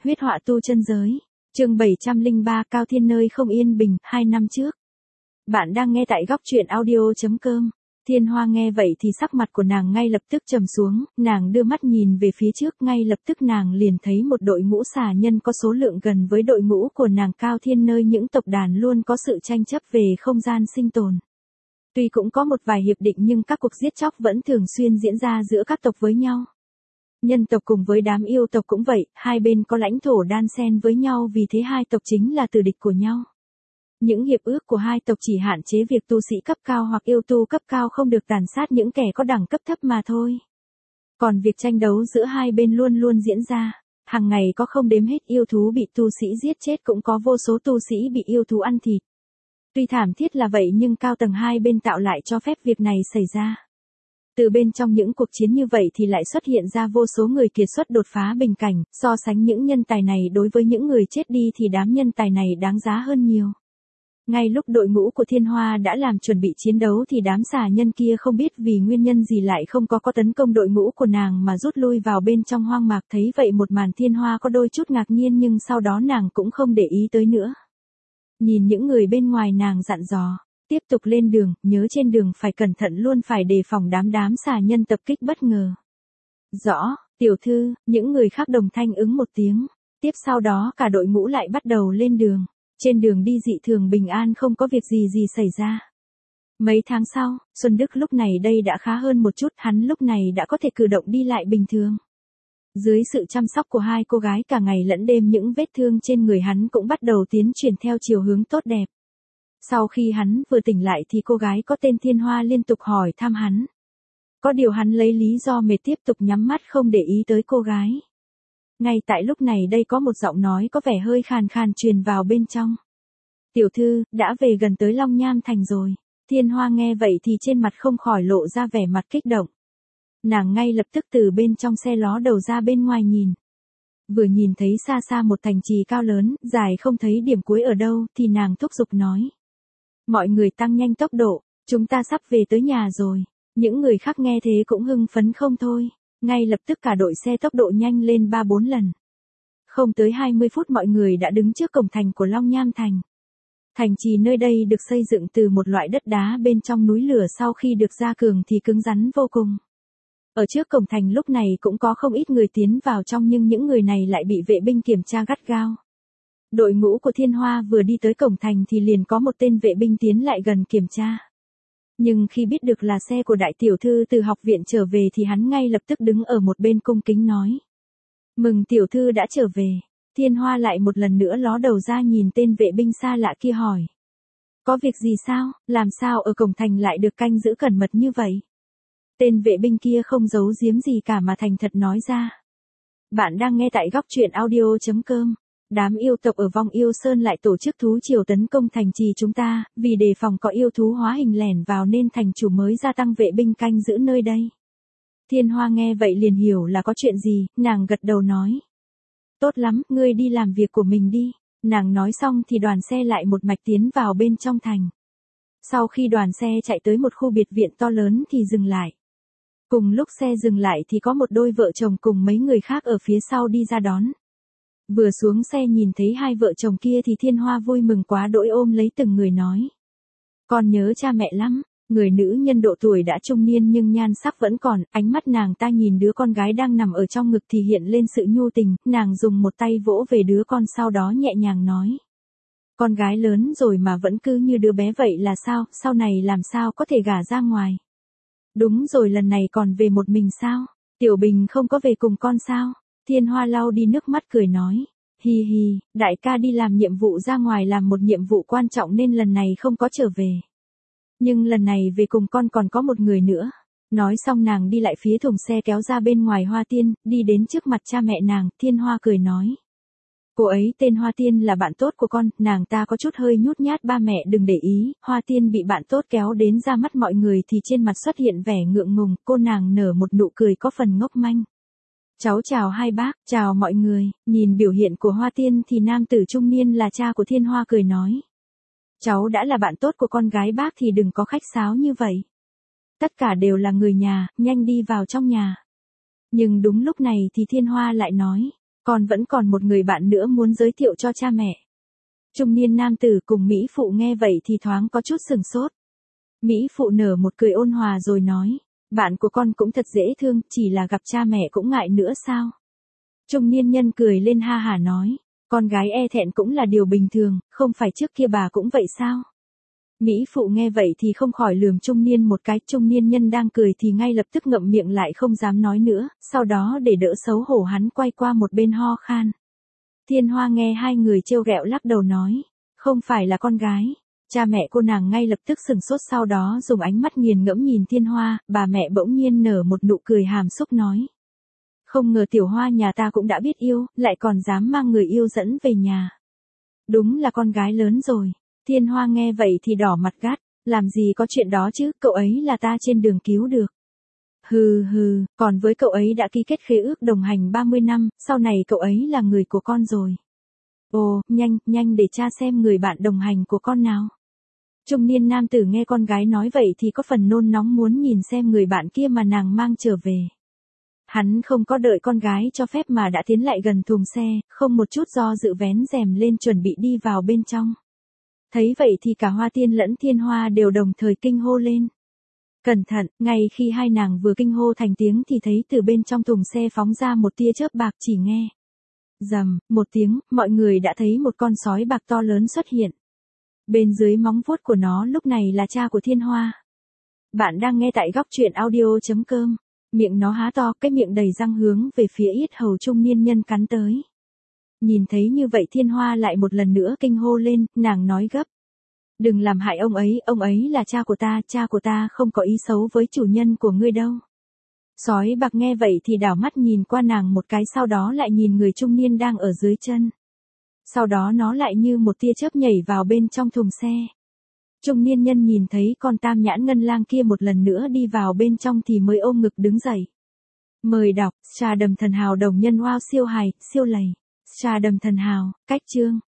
Huyết họa tu chân giới. Chương 703 Cao Thiên nơi không yên bình, 2 năm trước. Bạn đang nghe tại góc truyện audio.com. Thiên Hoa nghe vậy thì sắc mặt của nàng ngay lập tức trầm xuống, nàng đưa mắt nhìn về phía trước, ngay lập tức nàng liền thấy một đội ngũ xà nhân có số lượng gần với đội ngũ của nàng Cao Thiên nơi những tộc đàn luôn có sự tranh chấp về không gian sinh tồn. Tuy cũng có một vài hiệp định nhưng các cuộc giết chóc vẫn thường xuyên diễn ra giữa các tộc với nhau. Nhân tộc cùng với đám yêu tộc cũng vậy, hai bên có lãnh thổ đan xen với nhau, vì thế hai tộc chính là tử địch của nhau. Những hiệp ước của hai tộc chỉ hạn chế việc tu sĩ cấp cao hoặc yêu tu cấp cao không được tàn sát những kẻ có đẳng cấp thấp mà thôi. Còn việc tranh đấu giữa hai bên luôn luôn diễn ra, hàng ngày có không đếm hết yêu thú bị tu sĩ giết chết, cũng có vô số tu sĩ bị yêu thú ăn thịt. Tuy thảm thiết là vậy nhưng cao tầng hai bên tạo lại cho phép việc này xảy ra. Từ bên trong những cuộc chiến như vậy thì lại xuất hiện ra vô số người kiệt xuất đột phá bình cảnh, so sánh những nhân tài này đối với những người chết đi thì đám nhân tài này đáng giá hơn nhiều. Ngay lúc đội ngũ của Thiên Hoa đã làm chuẩn bị chiến đấu thì đám xà nhân kia không biết vì nguyên nhân gì lại không có tấn công đội ngũ của nàng mà rút lui vào bên trong hoang mạc. Thấy vậy một màn Thiên Hoa có đôi chút ngạc nhiên nhưng sau đó nàng cũng không để ý tới nữa. Nhìn những người bên ngoài nàng dặn dò, tiếp tục lên đường, nhớ trên đường phải cẩn thận, luôn phải đề phòng đám xà nhân tập kích bất ngờ. Rõ, tiểu thư, những người khác đồng thanh ứng một tiếng. Tiếp sau đó cả đội ngũ lại bắt đầu lên đường. Trên đường đi dị thường bình an, không có việc gì xảy ra. Mấy tháng sau, Xuân Đức lúc này đây đã khá hơn một chút, hắn lúc này đã có thể cử động đi lại bình thường. Dưới sự chăm sóc của hai cô gái cả ngày lẫn đêm, những vết thương trên người hắn cũng bắt đầu tiến triển theo chiều hướng tốt đẹp. Sau khi hắn vừa tỉnh lại thì cô gái có tên Thiên Hoa liên tục hỏi thăm hắn. Có điều hắn lấy lý do mệt tiếp tục nhắm mắt không để ý tới cô gái. Ngay tại lúc này đây có một giọng nói có vẻ hơi khàn khàn truyền vào bên trong. Tiểu thư, đã về gần tới Long Nham Thành rồi. Thiên Hoa nghe vậy thì trên mặt không khỏi lộ ra vẻ mặt kích động. Nàng ngay lập tức từ bên trong xe ló đầu ra bên ngoài nhìn. Vừa nhìn thấy xa xa một thành trì cao lớn, dài không thấy điểm cuối ở đâu thì nàng thúc giục nói. Mọi người tăng nhanh tốc độ, chúng ta sắp về tới nhà rồi. Những người khác nghe thế cũng hưng phấn không thôi. Ngay lập tức cả đội xe tốc độ nhanh lên 3-4 lần. Không tới 20 phút mọi người đã đứng trước cổng thành của Long Nham Thành. Thành trì nơi đây được xây dựng từ một loại đất đá bên trong núi lửa, sau khi được gia cường thì cứng rắn vô cùng. Ở trước cổng thành lúc này cũng có không ít người tiến vào trong nhưng những người này lại bị vệ binh kiểm tra gắt gao. Đội ngũ của Thiên Hoa vừa đi tới cổng thành thì liền có một tên vệ binh tiến lại gần kiểm tra. Nhưng khi biết được là xe của đại tiểu thư từ học viện trở về thì hắn ngay lập tức đứng ở một bên cung kính nói. Mừng tiểu thư đã trở về. Thiên Hoa lại một lần nữa ló đầu ra nhìn tên vệ binh xa lạ kia hỏi. Có việc gì sao, làm sao ở cổng thành lại được canh giữ cẩn mật như vậy? Tên vệ binh kia không giấu giếm gì cả mà thành thật nói ra. Bạn đang nghe tại góc truyện audio.com. Đám yêu tộc ở Vong Yêu Sơn lại tổ chức thú triều tấn công thành trì chúng ta, vì đề phòng có yêu thú hóa hình lẻn vào nên thành chủ mới gia tăng vệ binh canh giữ nơi đây. Thiên Hoa nghe vậy liền hiểu là có chuyện gì, nàng gật đầu nói. Tốt lắm, ngươi đi làm việc của mình đi. Nàng nói xong thì đoàn xe lại một mạch tiến vào bên trong thành. Sau khi đoàn xe chạy tới một khu biệt viện to lớn thì dừng lại. Cùng lúc xe dừng lại thì có một đôi vợ chồng cùng mấy người khác ở phía sau đi ra đón. Vừa xuống xe nhìn thấy hai vợ chồng kia thì Thiên Hoa vui mừng quá đỗi ôm lấy từng người nói. Con nhớ cha mẹ lắm. Người nữ nhân độ tuổi đã trung niên nhưng nhan sắc vẫn còn, ánh mắt nàng ta nhìn đứa con gái đang nằm ở trong ngực thì hiện lên sự nhu tình, nàng dùng một tay vỗ về đứa con sau đó nhẹ nhàng nói. Con gái lớn rồi mà vẫn cứ như đứa bé vậy là sao, sau này làm sao có thể gả ra ngoài. Đúng rồi, lần này còn về một mình sao, Tiểu Bình không có về cùng con sao? Thiên Hoa lau đi nước mắt cười nói. Hi hi, đại ca đi làm nhiệm vụ ra ngoài, làm một nhiệm vụ quan trọng nên lần này không có trở về. Nhưng lần này về cùng con còn có một người nữa. Nói xong nàng đi lại phía thùng xe kéo ra bên ngoài Hoa Tiên, đi đến trước mặt cha mẹ nàng, Thiên Hoa cười nói. Cô ấy tên Hoa Tiên là bạn tốt của con, nàng ta có chút hơi nhút nhát, ba mẹ đừng để ý. Hoa Tiên bị bạn tốt kéo đến ra mắt mọi người thì trên mặt xuất hiện vẻ ngượng ngùng, cô nàng nở một nụ cười có phần ngốc manh. Cháu chào hai bác, chào mọi người. Nhìn biểu hiện của Hoa Tiên thì nam tử trung niên là cha của Thiên Hoa cười nói. Cháu đã là bạn tốt của con gái bác thì đừng có khách sáo như vậy. Tất cả đều là người nhà, nhanh đi vào trong nhà. Nhưng đúng lúc này thì Thiên Hoa lại nói. Con vẫn còn một người bạn nữa muốn giới thiệu cho cha mẹ. Trung niên nam tử cùng Mỹ phụ nghe vậy thì thoáng có chút sừng sốt. Mỹ phụ nở một cười ôn hòa rồi nói, bạn của con cũng thật dễ thương, chỉ là gặp cha mẹ cũng ngại nữa sao? Trung niên nhân cười lên ha hả nói, con gái e thẹn cũng là điều bình thường, không phải trước kia bà cũng vậy sao? Mỹ phụ nghe vậy thì không khỏi lườm trung niên một cái, trung niên nhân đang cười thì ngay lập tức ngậm miệng lại không dám nói nữa, sau đó để đỡ xấu hổ hắn quay qua một bên ho khan. Thiên Hoa nghe hai người trêu ghẹo lắc đầu nói, không phải là con gái. Cha mẹ cô nàng ngay lập tức sừng sốt, sau đó dùng ánh mắt nghiền ngẫm nhìn Thiên Hoa, bà mẹ bỗng nhiên nở một nụ cười hàm xúc nói. Không ngờ tiểu Hoa nhà ta cũng đã biết yêu, lại còn dám mang người yêu dẫn về nhà. Đúng là con gái lớn rồi. Thiên Hoa nghe vậy thì đỏ mặt gắt, làm gì có chuyện đó chứ, cậu ấy là ta trên đường cứu được. Hừ hừ, còn với cậu ấy đã ký kết khế ước đồng hành 30 năm, sau này cậu ấy là người của con rồi. Ồ, nhanh để cha xem người bạn đồng hành của con nào. Trung niên nam tử nghe con gái nói vậy thì có phần nôn nóng muốn nhìn xem người bạn kia mà nàng mang trở về. Hắn không có đợi con gái cho phép mà đã tiến lại gần thùng xe, không một chút do dự vén rèm lên chuẩn bị đi vào bên trong. Thấy vậy thì cả Hoa Tiên lẫn Thiên Hoa đều đồng thời kinh hô lên. Cẩn thận, ngay khi hai nàng vừa kinh hô thành tiếng thì thấy từ bên trong thùng xe phóng ra một tia chớp bạc, chỉ nghe. Rầm, một tiếng, mọi người đã thấy một con sói bạc to lớn xuất hiện. Bên dưới móng vuốt của nó lúc này là cha của Thiên Hoa. Bạn đang nghe tại góc truyện audio.com. Miệng nó há to, cái miệng đầy răng hướng về phía yết hầu trung niên nhân cắn tới. Nhìn thấy như vậy Thiên Hoa lại một lần nữa kinh hô lên, nàng nói gấp. Đừng làm hại ông ấy là cha của ta không có ý xấu với chủ nhân của ngươi đâu. Sói bạc nghe vậy thì đảo mắt nhìn qua nàng một cái, sau đó lại nhìn người trung niên đang ở dưới chân. Sau đó nó lại như một tia chớp nhảy vào bên trong thùng xe. Trung niên nhân nhìn thấy con tam nhãn ngân lang kia một lần nữa đi vào bên trong thì mới ôm ngực đứng dậy. Mời đọc, trà đầm thần hào đồng nhân wow siêu hài, siêu lầy. Trà đầm thần hào, cách chương.